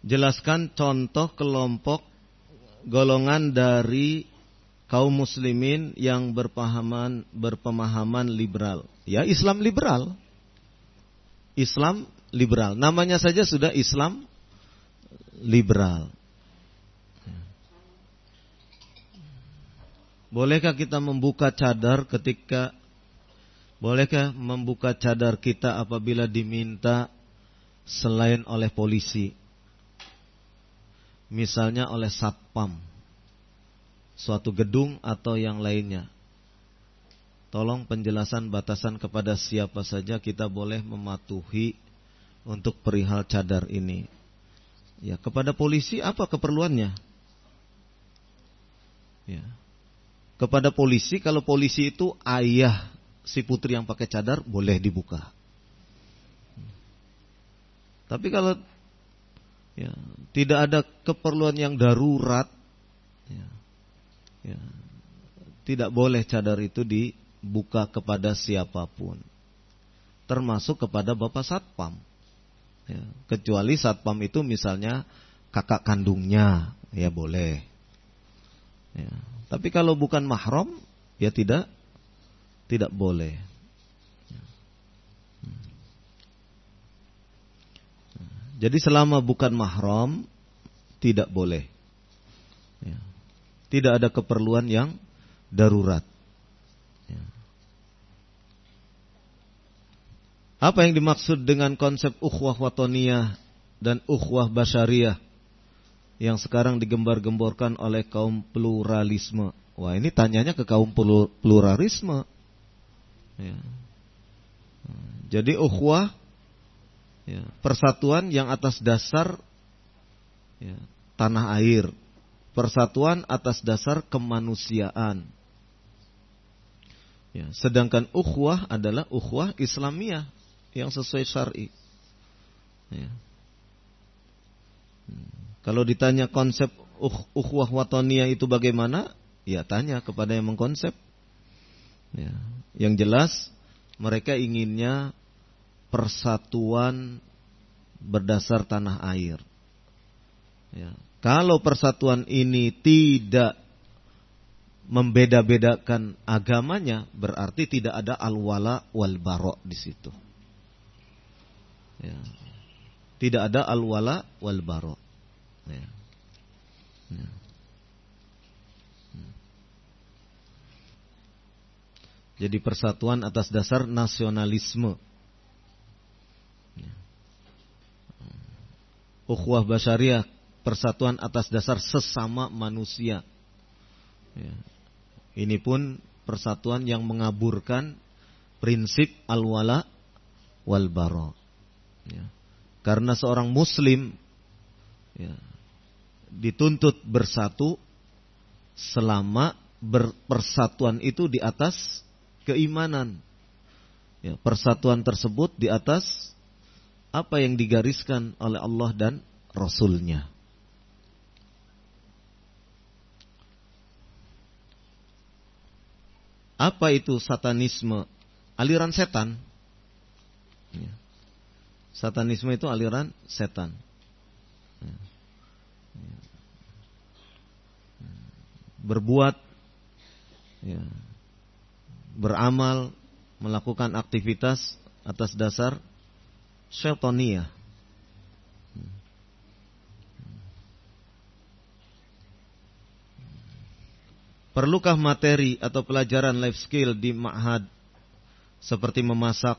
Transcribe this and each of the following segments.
jelaskan contoh kelompok golongan dari kaum muslimin yang berpemahaman liberal. Ya, Islam liberal. Islam liberal. Namanya saja sudah Islam liberal. Bolehkah kita membuka cadar kita apabila diminta selain oleh polisi? Misalnya oleh satpam suatu gedung atau yang lainnya. Tolong penjelasan batasan kepada siapa saja kita boleh mematuhi untuk perihal cadar ini. Ya, kepada polisi apa keperluannya? Ya. Kepada polisi, kalau polisi itu ayah si putri yang pakai cadar, boleh dibuka. Tapi kalau ya, tidak ada keperluan yang darurat, ya, tidak boleh cadar itu dibuka kepada siapapun, termasuk kepada bapak satpam. Ya, kecuali satpam itu misalnya kakak kandungnya, ya boleh. Ya. Tapi kalau bukan mahram, ya tidak boleh. Jadi selama bukan mahram, tidak boleh. Ya. Tidak ada keperluan yang darurat. Ya. Apa yang dimaksud dengan konsep ukhwah watoniyah dan ukhwah basyariyah yang sekarang digembar-gemborkan oleh kaum pluralisme? Wah, ini tanyanya ke kaum pluralisme. Ya. Jadi ukhwah, ya, persatuan yang atas dasar, ya, tanah air, persatuan atas dasar kemanusiaan. Ya, sedangkan ukhwah adalah ukhwah Islamiyah yang sesuai syar'i. Ya. Kalau ditanya konsep ukhwah watoniyah itu bagaimana, ya tanya kepada yang mengkonsep. Ya. Yang jelas mereka inginnya persatuan berdasar tanah air. Ya. Kalau persatuan ini tidak membeda-bedakan agamanya, berarti tidak ada al-wala wal bara' di situ. Ya. Tidak ada al-wala wal bara'. Ya. Ya. Jadi persatuan atas dasar nasionalisme. Ya. Ukhuwah basyariyah, persatuan atas dasar sesama manusia. Ya. Ini pun persatuan yang mengaburkan prinsip al-wala wal bara'. Ya. Karena seorang muslim, ya, dituntut bersatu selama persatuan itu di atas keimanan. Ya, persatuan tersebut di atas apa yang digariskan oleh Allah dan Rasul-Nya. Apa itu satanisme? Aliran setan. Ya. Satanisme itu aliran setan. Ya. Berbuat, ya, beramal, melakukan aktivitas atas dasar syaitaniyah. Perlukah materi atau pelajaran life skill di ma'had seperti memasak,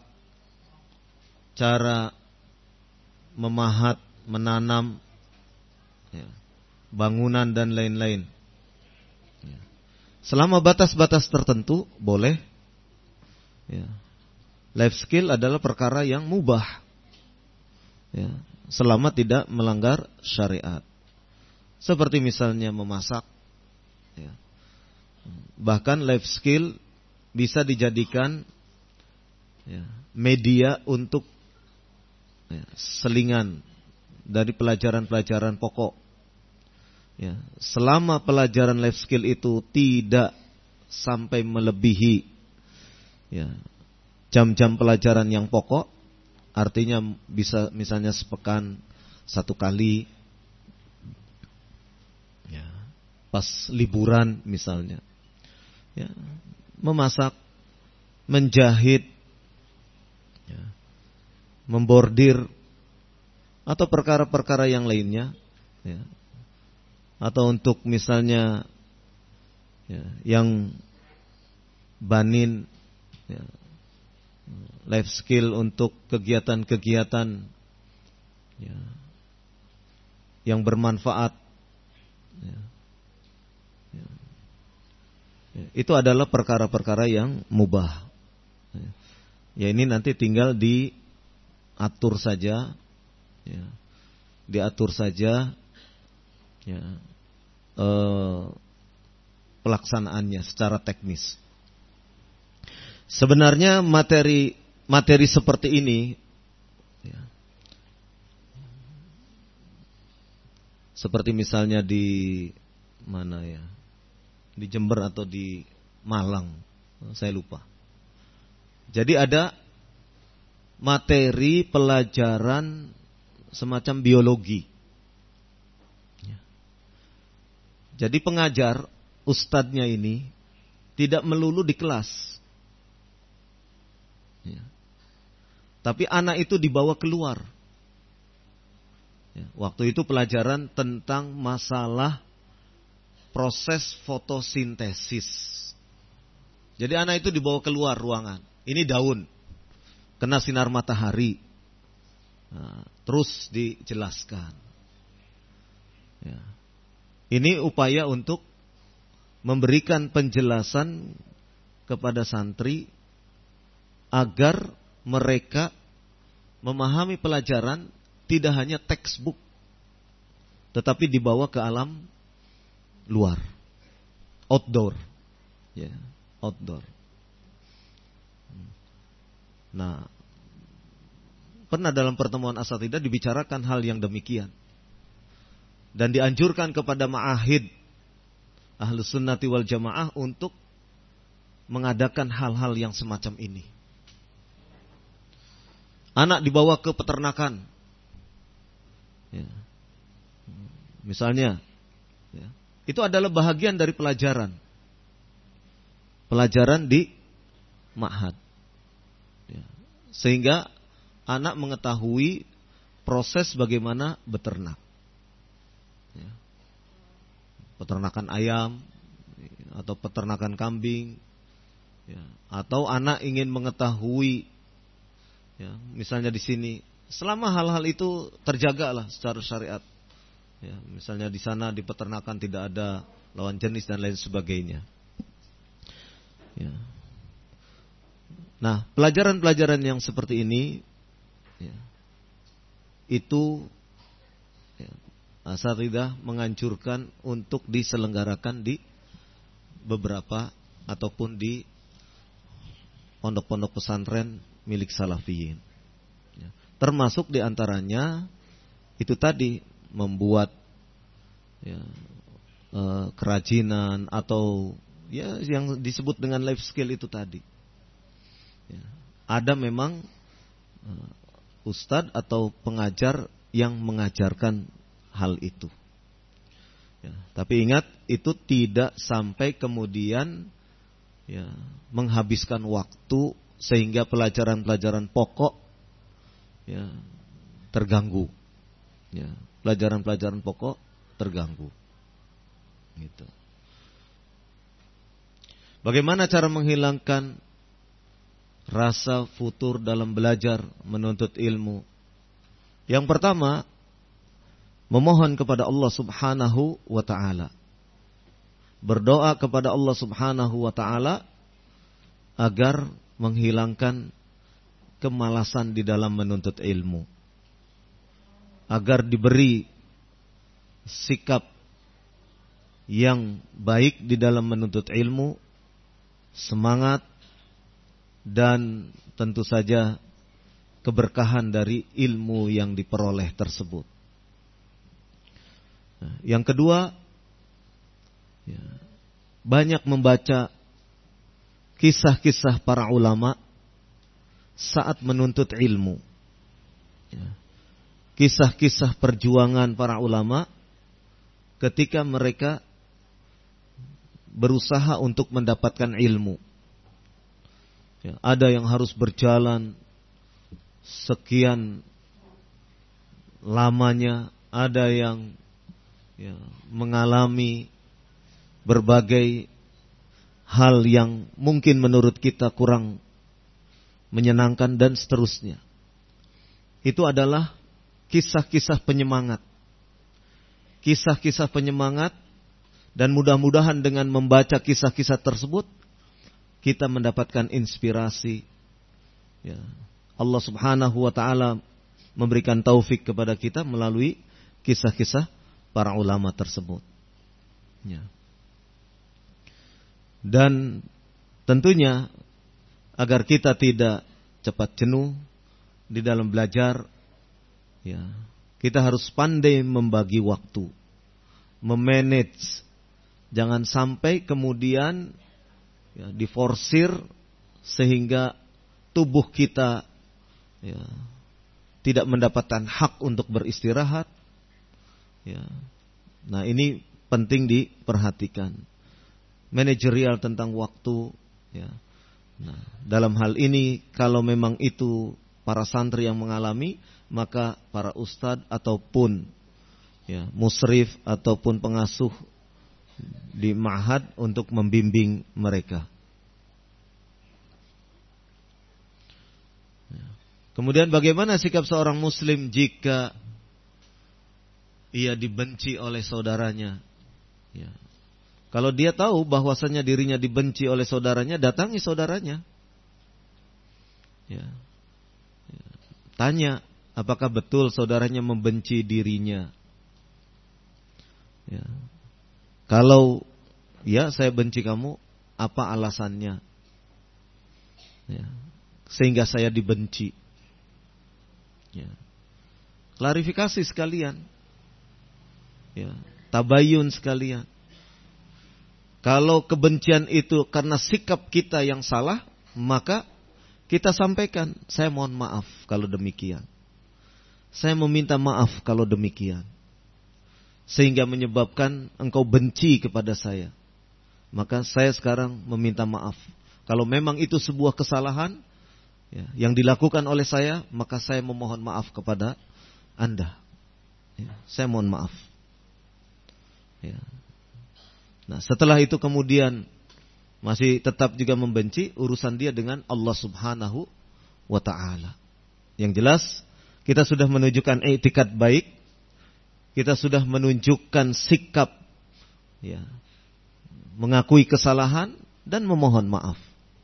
cara memahat, menanam, ya, bangunan dan lain-lain? Ya. Selama batas-batas tertentu boleh. Ya. Life skill adalah perkara yang mubah, ya, selama tidak melanggar syariat. Seperti misalnya memasak, ya. Bahkan life skill bisa dijadikan, ya, media untuk, ya, selingan dari pelajaran-pelajaran pokok. Ya, selama pelajaran life skill itu tidak sampai melebihi, ya, jam-jam pelajaran yang pokok, artinya bisa misalnya sepekan 1 kali, pas liburan misalnya. Ya, memasak, menjahit, ya, membordir, atau perkara-perkara yang lainnya, ya. Atau untuk misalnya ya, yang banin, ya, life skill untuk kegiatan-kegiatan ya, yang bermanfaat. Ya. Ya. Ya, itu adalah perkara-perkara yang mubah. Ya, ini nanti tinggal diatur saja, ya, diatur saja, ya, pelaksanaannya secara teknis. Sebenarnya materi seperti ini, ya, seperti misalnya di mana ya, di Jember atau di Malang, saya lupa. Jadi ada materi pelajaran semacam biologi. Jadi pengajar, ustadznya ini tidak melulu di kelas, ya, tapi anak itu dibawa keluar. Ya, waktu itu pelajaran tentang masalah proses fotosintesis. Jadi anak itu dibawa keluar ruangan. Ini daun, kena sinar matahari. Nah, terus dijelaskan. Ya. Ini upaya untuk memberikan penjelasan kepada santri agar mereka memahami pelajaran tidak hanya textbook, tetapi dibawa ke alam luar, outdoor, ya, outdoor. Nah, pernah dalam pertemuan asatidzah dibicarakan hal yang demikian. Dan dianjurkan kepada ma'ahid Ahlus Sunnati wal Jamaah untuk mengadakan hal-hal yang semacam ini. Anak dibawa ke peternakan, ya. Misalnya, ya, itu adalah bahagian dari pelajaran di ma'had, ya. Sehingga anak mengetahui proses bagaimana beternak. Ya. Peternakan ayam atau peternakan kambing, ya. Atau anak ingin mengetahui, ya, misalnya di sini, selama hal-hal itu terjagalah secara syariat, ya, misalnya di sana di peternakan tidak ada lawan jenis dan lain sebagainya, ya. Nah, pelajaran-pelajaran yang seperti ini, ya, itu, ya, asatidzah menganjurkan untuk diselenggarakan di beberapa ataupun di pondok-pondok pesantren milik salafiyin. Ya. Termasuk diantaranya itu tadi membuat, ya, kerajinan atau ya yang disebut dengan life skill itu tadi. Ya. Ada memang ustadz atau pengajar yang mengajarkan hal itu. Ya, tapi ingat, itu tidak sampai kemudian, ya, menghabiskan waktu sehingga pelajaran-pelajaran pokok, ya, terganggu. Ya, pelajaran-pelajaran pokok terganggu. Gitu. Bagaimana cara menghilangkan rasa futur dalam belajar menuntut ilmu? Yang pertama, memohon kepada Allah Subhanahu wa ta'ala. Berdoa kepada Allah Subhanahu wa ta'ala agar menghilangkan kemalasan di dalam menuntut ilmu. Agar diberi sikap yang baik di dalam menuntut ilmu, semangat, dan tentu saja keberkahan dari ilmu yang diperoleh tersebut. Yang kedua, ya, banyak membaca kisah-kisah para ulama saat menuntut ilmu. Ya. Kisah-kisah perjuangan para ulama ketika mereka berusaha untuk mendapatkan ilmu. Ya, ada yang harus berjalan sekian lamanya, ada yang mengalami berbagai hal yang mungkin menurut kita kurang menyenangkan dan seterusnya. Itu adalah kisah-kisah penyemangat. Kisah-kisah penyemangat, dan mudah-mudahan dengan membaca kisah-kisah tersebut kita mendapatkan inspirasi. Ya. Allah Subhanahu wa taala memberikan taufik kepada kita melalui kisah-kisah para ulama tersebut. Ya. Dan tentunya agar kita tidak cepat jenuh di dalam belajar, ya, kita harus pandai membagi waktu, memanage. Jangan sampai kemudian diforsir sehingga tubuh kita tidak mendapatkan hak untuk beristirahat. Ya. Nah, ini penting diperhatikan. Manajerial tentang waktu. Ya. Nah, dalam hal ini kalau memang itu para santri yang mengalami, maka para ustadz ataupun musrif ataupun pengasuh di ma'had untuk membimbing mereka. Kemudian bagaimana sikap seorang muslim jika ia dibenci oleh saudaranya? Ya. Kalau dia tahu bahwasanya dirinya dibenci oleh saudaranya, datangi saudaranya. Ya. Tanya, apakah betul saudaranya membenci dirinya? Ya. Kalau saya benci kamu, apa alasannya? Ya. Sehingga saya dibenci. Ya. Klarifikasi sekalian. Ya. Tabayun sekalian. Kalau kebencian itu karena sikap kita yang salah, maka kita sampaikan, saya mohon maaf kalau demikian. Saya meminta maaf kalau demikian. Sehingga menyebabkan engkau benci kepada saya. Maka saya sekarang meminta maaf. Kalau memang itu sebuah kesalahan yang dilakukan oleh saya, maka saya memohon maaf kepada Anda. Saya mohon maaf. Nah, setelah itu kemudian masih tetap juga membenci, urusan dia dengan Allah Subhanahu wa ta'ala. Yang jelas kita sudah menunjukkan i'tikad baik, kita sudah menunjukkan sikap mengakui kesalahan dan memohon maaf.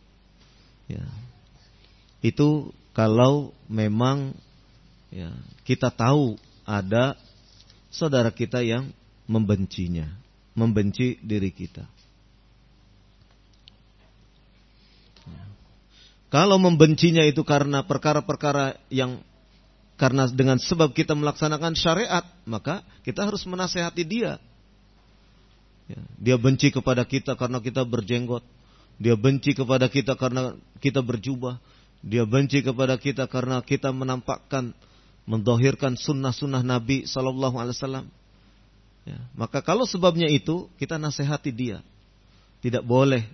Itu kalau memang kita tahu ada saudara kita yang membencinya, membenci diri kita. Kalau membencinya itu karena perkara-perkara yang karena dengan sebab kita melaksanakan syariat, maka kita harus menasehati dia. Dia benci kepada kita karena kita berjenggot. Dia benci kepada kita karena kita berjubah. Dia benci kepada kita karena kita menampakkan, mendhahirkan sunnah-sunnah Nabi SAW. Maka kalau sebabnya itu, kita nasihati dia. Tidak boleh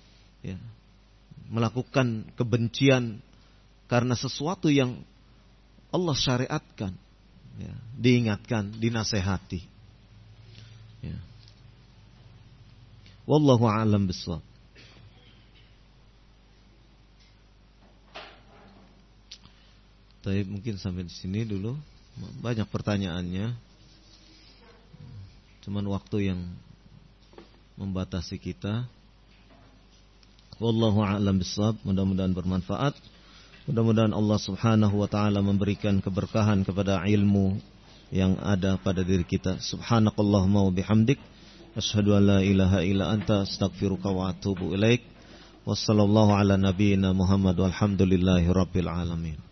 melakukan kebencian karena sesuatu yang Allah syariatkan. Diingatkan, dinasehati. Wallahu a'lam bishawab. Tapi mungkin sampai di sini dulu. Banyak pertanyaannya. Cuman waktu yang membatasi kita. Wallahu a'lam bishawab. Mudah-mudahan bermanfaat. Mudah-mudahan Allah Subhanahu wa taala memberikan keberkahan kepada ilmu yang ada pada diri kita. Subhanakallahumma wa bihamdik, asyhadu an la ilaha illa anta, astaghfiruka wa atubu ilaik. Wassallallahu ala nabiyyina Muhammad walhamdulillahi rabbil alamin.